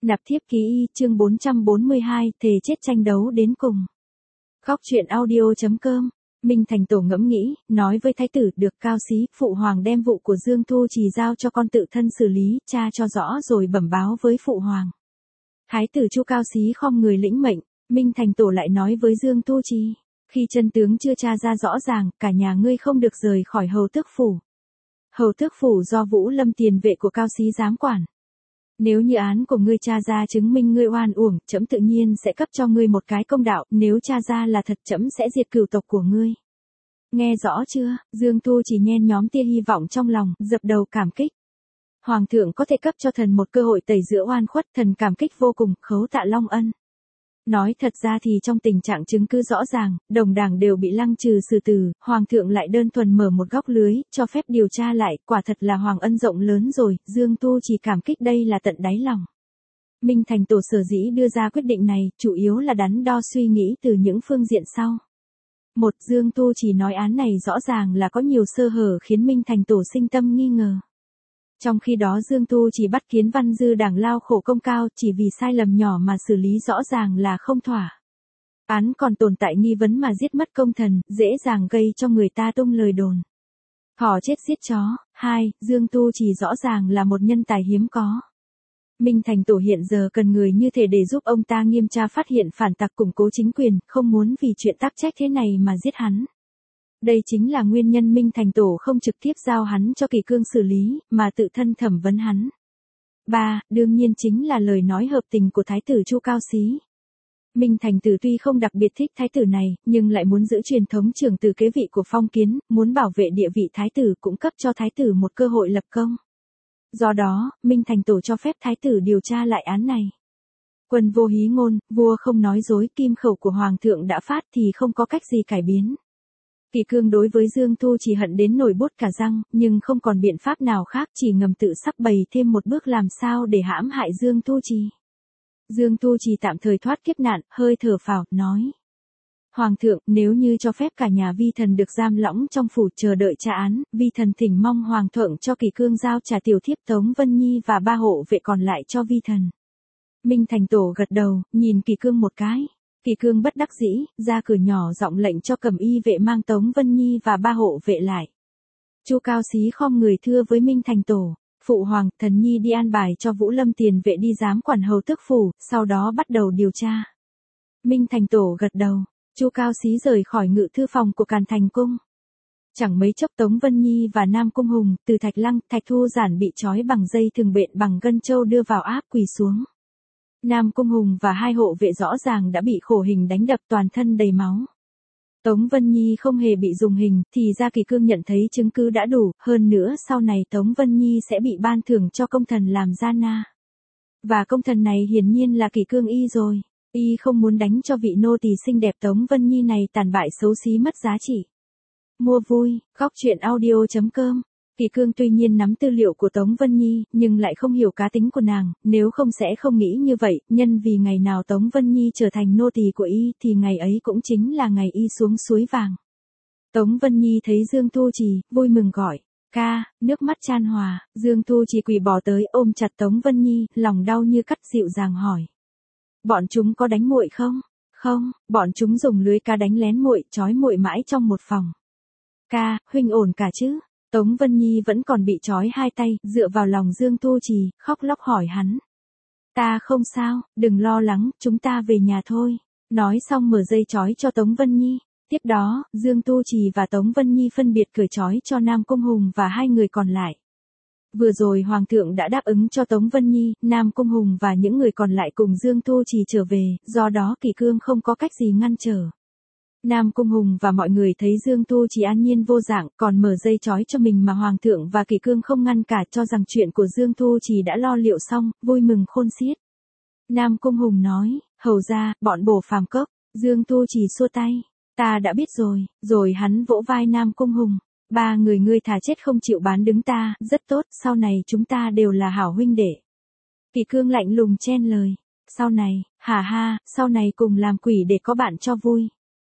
Nạp thiếp ký y, chương 442, thề chết tranh đấu đến cùng. Góc truyện audio.com. Minh Thành Tổ ngẫm nghĩ, nói với thái tử, được Cao Xí, phụ hoàng đem vụ của Dương Thu Trì giao cho con tự thân xử lý, tra cho rõ rồi bẩm báo với phụ hoàng. Thái tử Chu Cao Xí khom người lĩnh mệnh. Minh Thành Tổ lại nói với Dương Thu Trì, khi chân tướng chưa tra ra rõ ràng, cả nhà ngươi không được rời khỏi hầu tước phủ. Hầu tước phủ do Vũ Lâm tiền vệ của Cao Xí giám quản. Nếu như án của ngươi tra ra chứng minh ngươi oan uổng, trẫm tự nhiên sẽ cấp cho ngươi một cái công đạo, nếu tra ra là thật trẫm sẽ diệt cửu tộc của ngươi. Nghe rõ chưa? Dương Thu chỉ nhen nhóm tia hy vọng trong lòng, dập đầu cảm kích. Hoàng thượng có thể cấp cho thần một cơ hội tẩy rửa oan khuất, thần cảm kích vô cùng, khấu tạ long ân. Nói thật ra thì trong tình trạng chứng cứ rõ ràng, đồng đảng đều bị lăng trừ xử tử, hoàng thượng lại đơn thuần mở một góc lưới, cho phép điều tra lại, quả thật là hoàng ân rộng lớn rồi, Dương Tu chỉ cảm kích đây là tận đáy lòng. Minh Thành Tổ sở dĩ đưa ra quyết định này, chủ yếu là đắn đo suy nghĩ từ những phương diện sau. Một, Dương Tu chỉ nói án này rõ ràng là có nhiều sơ hở khiến Minh Thành Tổ sinh tâm nghi ngờ. Trong khi đó Dương Tu chỉ bắt Kiến Văn Dư đảng lao khổ công cao, chỉ vì sai lầm nhỏ mà xử lý rõ ràng là không thỏa. Án còn tồn tại nghi vấn mà giết mất công thần, dễ dàng gây cho người ta tung lời đồn. Thỏ chết giết chó. 2. Dương Tu chỉ rõ ràng là một nhân tài hiếm có. Minh Thành Tổ hiện giờ cần người như thế để giúp ông ta nghiêm tra phát hiện phản tặc, củng cố chính quyền, không muốn vì chuyện tắc trách thế này mà giết hắn. Đây chính là nguyên nhân Minh Thành Tổ không trực tiếp giao hắn cho Kỳ Cương xử lý, mà tự thân thẩm vấn hắn. 3. Đương nhiên chính là lời nói hợp tình của Thái tử Chu Cao Xí. Minh Thành Tử tuy không đặc biệt thích Thái tử này, nhưng lại muốn giữ truyền thống trưởng tử kế vị của Phong Kiến, muốn bảo vệ địa vị Thái tử cũng cấp cho Thái tử một cơ hội lập công. Do đó, Minh Thành Tổ cho phép Thái tử điều tra lại án này. Quân vô hí ngôn, vua không nói dối, kim khẩu của Hoàng thượng đã phát thì không có cách gì cải biến. Kỳ Cương đối với Dương Thu chỉ hận đến nổi bốt cả răng, nhưng không còn biện pháp nào khác, chỉ ngầm tự sắp bày thêm một bước làm sao để hãm hại Dương Thu Trì. Dương Thu Trì tạm thời thoát kiếp nạn, hơi thở phào, nói. Hoàng thượng, nếu như cho phép cả nhà vi thần được giam lỏng trong phủ chờ đợi tra án, vi thần thỉnh mong Hoàng thượng cho Kỳ Cương giao trả tiểu thiếp Tống Vân Nhi và 3 hộ vệ còn lại cho vi thần. Minh Thành Tổ gật đầu, nhìn Kỳ Cương một cái. Kỳ Cương bất đắc dĩ, ra cửa nhỏ giọng lệnh cho cầm y vệ mang Tống Vân Nhi và 3 hộ vệ lại. Chu Cao Xí khom người thưa với Minh Thành Tổ, phụ hoàng, thần nhi đi an bài cho Vũ Lâm tiền vệ đi giám quản hầu tước phủ, sau đó bắt đầu điều tra. Minh Thành Tổ gật đầu, Chu Cao Xí rời khỏi ngự thư phòng của Càn Thành cung. Chẳng mấy chốc Tống Vân Nhi và Nam Cung Hùng, từ Thạch Lăng, Thạch Thu Giản bị trói bằng dây thừng bện bằng gân châu đưa vào áp quỳ xuống. Nam Cung Hùng và 2 hộ vệ rõ ràng đã bị khổ hình đánh đập, toàn thân đầy máu. Tống Vân Nhi không hề bị dùng hình, thì ra Kỳ Cương nhận thấy chứng cứ đã đủ, hơn nữa sau này Tống Vân Nhi sẽ bị ban thưởng cho công thần làm gia na. Và công thần này hiển nhiên là Kỳ Cương y rồi, y không muốn đánh cho vị nô tỳ xinh đẹp Tống Vân Nhi này tàn bại xấu xí mất giá trị. Mua vui, góc truyện audio.com. Kỳ Cương tuy nhiên nắm tư liệu của Tống Vân Nhi, nhưng lại không hiểu cá tính của nàng, nếu không sẽ không nghĩ như vậy, nhân vì ngày nào Tống Vân Nhi trở thành nô tỳ của y, thì ngày ấy cũng chính là ngày y xuống suối vàng. Tống Vân Nhi thấy Dương Thu Trì, vui mừng gọi, ca, nước mắt chan hòa, Dương Thu Trì quỳ bỏ tới ôm chặt Tống Vân Nhi, lòng đau như cắt, dịu dàng hỏi. Bọn chúng có đánh muội không? Không, bọn chúng dùng lưới cá đánh lén muội, trói muội mãi trong một phòng. Ca, huynh ổn cả chứ? Tống Vân Nhi vẫn còn bị trói 2 tay, dựa vào lòng Dương Thu Trì, khóc lóc hỏi hắn. Ta không sao, đừng lo lắng, chúng ta về nhà thôi. Nói xong mở dây trói cho Tống Vân Nhi. Tiếp đó, Dương Thu Trì và Tống Vân Nhi phân biệt cởi trói cho Nam Cung Hùng và 2 người còn lại. Vừa rồi Hoàng thượng đã đáp ứng cho Tống Vân Nhi, Nam Cung Hùng và những người còn lại cùng Dương Thu Trì trở về, do đó Kỳ Cương không có cách gì ngăn trở. Nam Cung Hùng và mọi người thấy Dương Thu Trì an nhiên vô dạng, còn mở dây trói cho mình mà Hoàng thượng và Kỳ Cương không ngăn cả, cho rằng chuyện của Dương Thu Trì đã lo liệu xong, vui mừng khôn xiết. Nam Cung Hùng nói, hầu ra, bọn bổ phàm cốc. Dương Thu Trì xua tay, ta đã biết rồi, rồi hắn vỗ vai Nam Cung Hùng. 3 người ngươi thà chết không chịu bán đứng ta, rất tốt, sau này chúng ta đều là hảo huynh đệ. Kỳ Cương lạnh lùng chen lời, sau này, hà ha, sau này cùng làm quỷ để có bạn cho vui.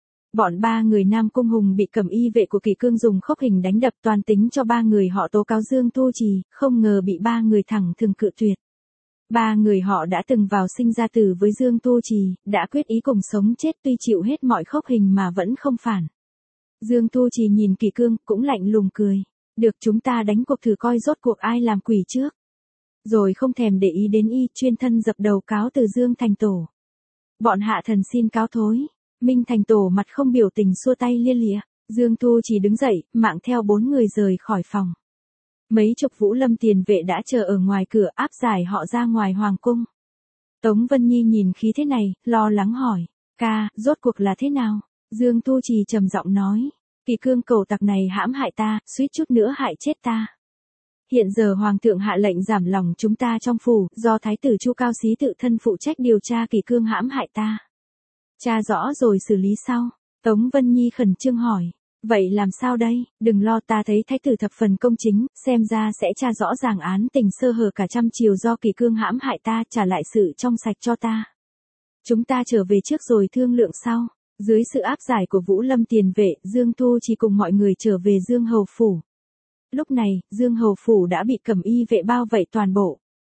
Bọn 3 người Nam Cung Hùng bị cầm y vệ của Kỳ Cương dùng khốc hình đánh đập, toàn tính cho 3 người họ tố cáo Dương Thu Trì, không ngờ bị 3 người thẳng thừng cự tuyệt. Ba người họ đã từng vào sinh ra tử với Dương Tu Trì, đã quyết ý cùng sống chết tuy chịu hết mọi khốc hình mà vẫn không phản. Dương Tu Trì nhìn Kỳ Cương, cũng lạnh lùng cười. Được, chúng ta đánh cuộc thử coi rốt cuộc ai làm quỷ trước. Rồi không thèm để ý đến y, chuyên thân dập đầu cáo từ Dương Thành Tổ. Bọn hạ thần xin cáo thối. Minh Thành Tổ mặt không biểu tình xua tay lia lịa. Dương Tu Trì đứng dậy, mạng theo 4 người rời khỏi phòng. Mấy chục Vũ Lâm tiền vệ đã chờ ở ngoài cửa áp giải họ ra ngoài hoàng cung. Tống Vân Nhi nhìn khí thế này, lo lắng hỏi. Ca, rốt cuộc là thế nào? Dương Tu Trì trầm giọng nói. Kỳ Cương cẩu tặc này hãm hại ta, suýt chút nữa hại chết ta. Hiện giờ Hoàng thượng hạ lệnh giảm lòng chúng ta trong phủ, do Thái tử Chu Cao Xí tự thân phụ trách điều tra Kỳ Cương hãm hại ta. Tra rõ rồi xử lý sau. Tống Vân Nhi khẩn trương hỏi. Vậy làm sao đây? Đừng lo, ta thấy Thái tử thập phần công chính, xem ra sẽ tra rõ ràng án tình sơ hở cả trăm chiều do Kỳ Cương hãm hại ta, trả lại sự trong sạch cho ta. Chúng ta trở về trước rồi thương lượng sau. Dưới sự áp giải của Vũ Lâm tiền vệ, Dương Tu Trì cùng mọi người trở về Dương Hầu Phủ. Lúc này, Dương Hầu Phủ đã bị cẩm y vệ bao vây toàn bộ.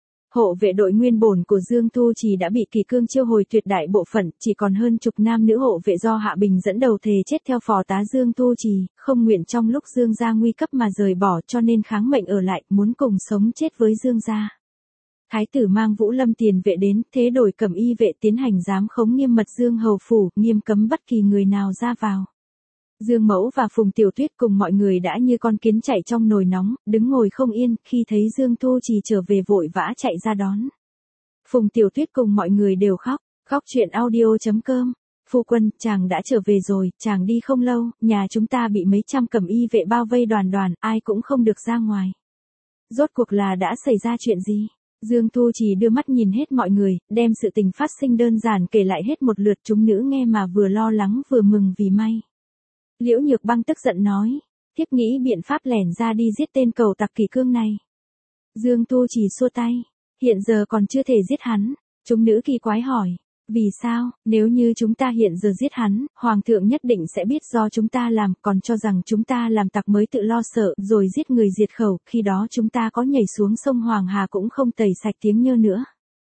Hộ vệ đội nguyên bổn của Dương Tu Trì đã bị Kỳ Cương chiêu hồi tuyệt đại bộ phận, chỉ còn hơn chục nam nữ hộ vệ do Hạ Bình dẫn đầu thề chết theo phò tá Dương Tu Trì, không nguyện trong lúc Dương gia nguy cấp mà rời bỏ, cho nên kháng mệnh ở lại, muốn cùng sống chết với Dương gia. Thái tử mang Vũ Lâm tiền vệ đến, thế đổi cẩm y vệ tiến hành giám khống nghiêm mật Dương Hầu Phủ, nghiêm cấm bất kỳ người nào ra vào. Dương Mẫu và Phùng Tiểu Tuyết cùng mọi người đã như con kiến chạy trong nồi nóng, đứng ngồi không yên, khi thấy Dương Tu Trì trở về vội vã chạy ra đón. Phùng Tiểu Tuyết cùng mọi người đều khóc. Khóc chuyện audio.com. Phu quân, chàng đã trở về rồi, chàng đi không lâu, nhà chúng ta bị mấy trăm cẩm y vệ bao vây đoàn, ai cũng không được ra ngoài. Rốt cuộc là đã xảy ra chuyện gì? Dương Tu Trì đưa mắt nhìn hết mọi người, đem sự tình phát sinh đơn giản kể lại hết một lượt, chúng nữ nghe mà vừa lo lắng vừa mừng vì may. Liễu Nhược Băng tức giận nói, thiếp nghĩ biện pháp lẻn ra đi giết tên cẩu tặc Kỳ Cương này. Dương Tu Trì xua tay, hiện giờ còn chưa thể giết hắn. Chúng nữ kỳ quái hỏi, vì sao, nếu như chúng ta hiện giờ giết hắn, Hoàng thượng nhất định sẽ biết do chúng ta làm, còn cho rằng chúng ta làm tặc mới tự lo sợ, rồi giết người diệt khẩu, khi đó chúng ta có nhảy xuống sông Hoàng Hà cũng không tẩy sạch tiếng nhơ nữa.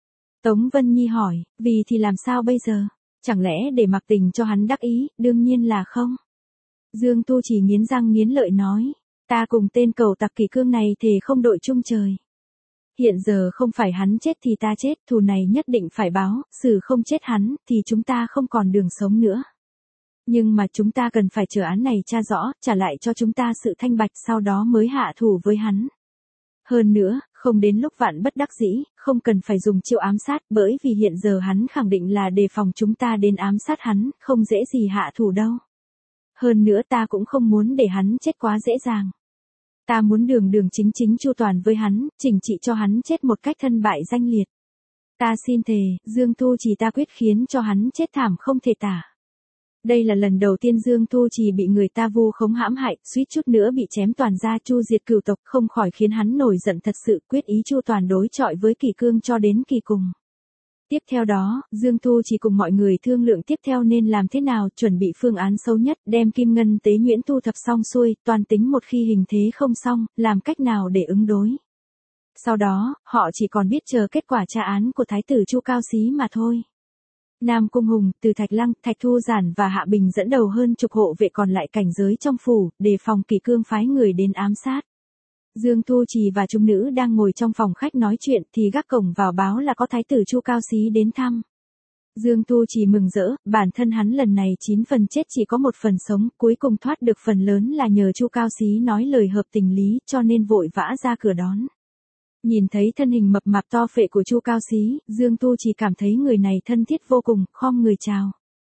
Tống Vân Nhi hỏi, vì thì làm sao bây giờ? Chẳng lẽ để mặc tình cho hắn đắc ý? Đương nhiên là không. Dương Tu Trì nghiến răng nghiến lợi nói, ta cùng tên cẩu tặc Kỳ Cương này thề không đội chung trời. Hiện giờ không phải hắn chết thì ta chết, thù này nhất định phải báo, xử không chết hắn, thì chúng ta không còn đường sống nữa. Nhưng mà chúng ta cần phải chờ án này tra rõ, trả lại cho chúng ta sự thanh bạch, sau đó mới hạ thủ với hắn. Hơn nữa, không đến lúc vạn bất đắc dĩ, không cần phải dùng chiêu ám sát, bởi vì hiện giờ hắn khẳng định là đề phòng chúng ta đến ám sát hắn, không dễ gì hạ thủ đâu. Hơn nữa ta cũng không muốn để hắn chết quá dễ dàng. Ta muốn đường chính chính chu toàn với hắn, chỉnh trị cho hắn chết một cách thân bại danh liệt. Ta xin thề, Dương Tu Trì ta quyết khiến cho hắn chết thảm không thể tả. Đây là lần đầu tiên Dương Tu Trì bị người ta vu khống hãm hại, suýt chút nữa bị chém toàn gia chu diệt cửu tộc, không khỏi khiến hắn nổi giận thật sự, quyết ý chu toàn đối chọi với Kỳ Cương cho đến kỳ cùng. Tiếp theo đó, Dương Tu Trì cùng mọi người thương lượng tiếp theo nên làm thế nào, chuẩn bị phương án xấu nhất, đem kim ngân tế nhuyễn thu thập xong xuôi, toàn tính một khi hình thế không xong, làm cách nào để ứng đối. Sau đó, họ chỉ còn biết chờ kết quả tra án của Thái tử Chu Cao Xí mà thôi. Nam Cung Hùng, Từ Thạch Lăng, Thạch Thu Giản và Hạ Bình dẫn đầu hơn chục hộ vệ còn lại cảnh giới trong phủ, đề phòng Kỳ Cương phái người đến ám sát. Dương Tu Trì và chúng nữ đang ngồi trong phòng khách nói chuyện thì gác cổng vào báo là có Thái tử Chu Cao Xí đến thăm. Dương Tu Trì mừng rỡ, bản thân hắn lần này 9 phần chết chỉ có 1 phần sống, cuối cùng thoát được phần lớn là nhờ Chu Cao Xí nói lời hợp tình lý, cho nên vội vã ra cửa đón. Nhìn thấy thân hình mập mạp to phệ của Chu Cao Xí, Dương Tu Trì cảm thấy người này thân thiết vô cùng, khom người chào.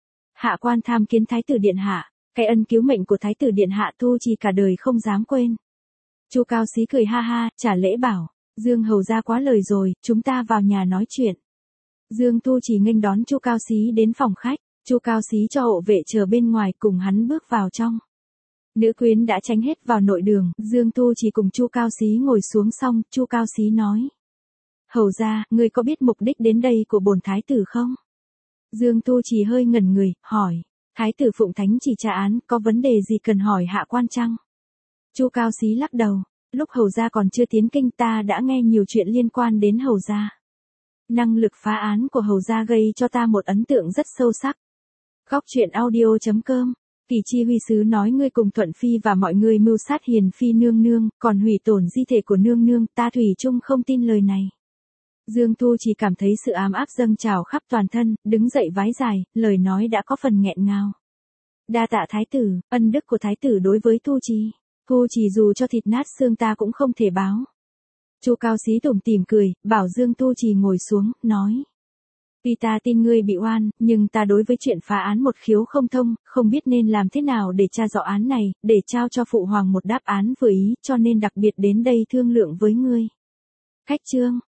Hạ quan tham kiến Thái tử điện hạ, cái ân cứu mệnh của Thái tử điện hạ Tu Trì cả đời không dám quên. Chu Cao Xí cười ha ha, trả lễ bảo, Dương hầu ra quá lời rồi, chúng ta vào nhà nói chuyện. Dương Tu Trì nghênh đón Chu Cao Xí đến phòng khách, Chu Cao Xí cho hộ vệ chờ bên ngoài cùng hắn bước vào trong. Nữ quyến đã tránh hết vào nội đường, Dương Tu Trì cùng Chu Cao Xí ngồi xuống xong, Chu Cao Xí nói. Hầu ra, ngươi có biết mục đích đến đây của bổn thái tử không? Dương Tu Trì hơi ngẩn người, hỏi, thái tử phụng thánh chỉ tra án, có vấn đề gì cần hỏi hạ quan chăng? Chu Cao Xí lắc đầu, lúc hầu gia còn chưa tiến kinh ta đã nghe nhiều chuyện liên quan đến hầu gia. Năng lực phá án của hầu gia gây cho ta một ấn tượng rất sâu sắc. Góc truyện audio.com. Kỳ chi huy sứ nói ngươi cùng Thuận Phi và mọi người mưu sát Hiền Phi nương nương, còn hủy tổn di thể của nương nương, ta thủy chung không tin lời này. Dương Thu chỉ cảm thấy sự ám áp dâng trào khắp toàn thân, đứng dậy vái dài, lời nói đã có phần nghẹn ngào. Đa tạ thái tử, ân đức của thái tử đối với Thu Trì. Thu Trì dù cho thịt nát xương ta cũng không thể báo. Chu Cao Xí tủm tỉm cười, bảo Dương Thu Trì ngồi xuống, nói. Tuy ta tin ngươi bị oan, nhưng ta đối với chuyện phá án một khiếu không thông, không biết nên làm thế nào để tra rõ án này, để trao cho phụ hoàng một đáp án vừa ý, cho nên đặc biệt đến đây thương lượng với ngươi. Khách trương,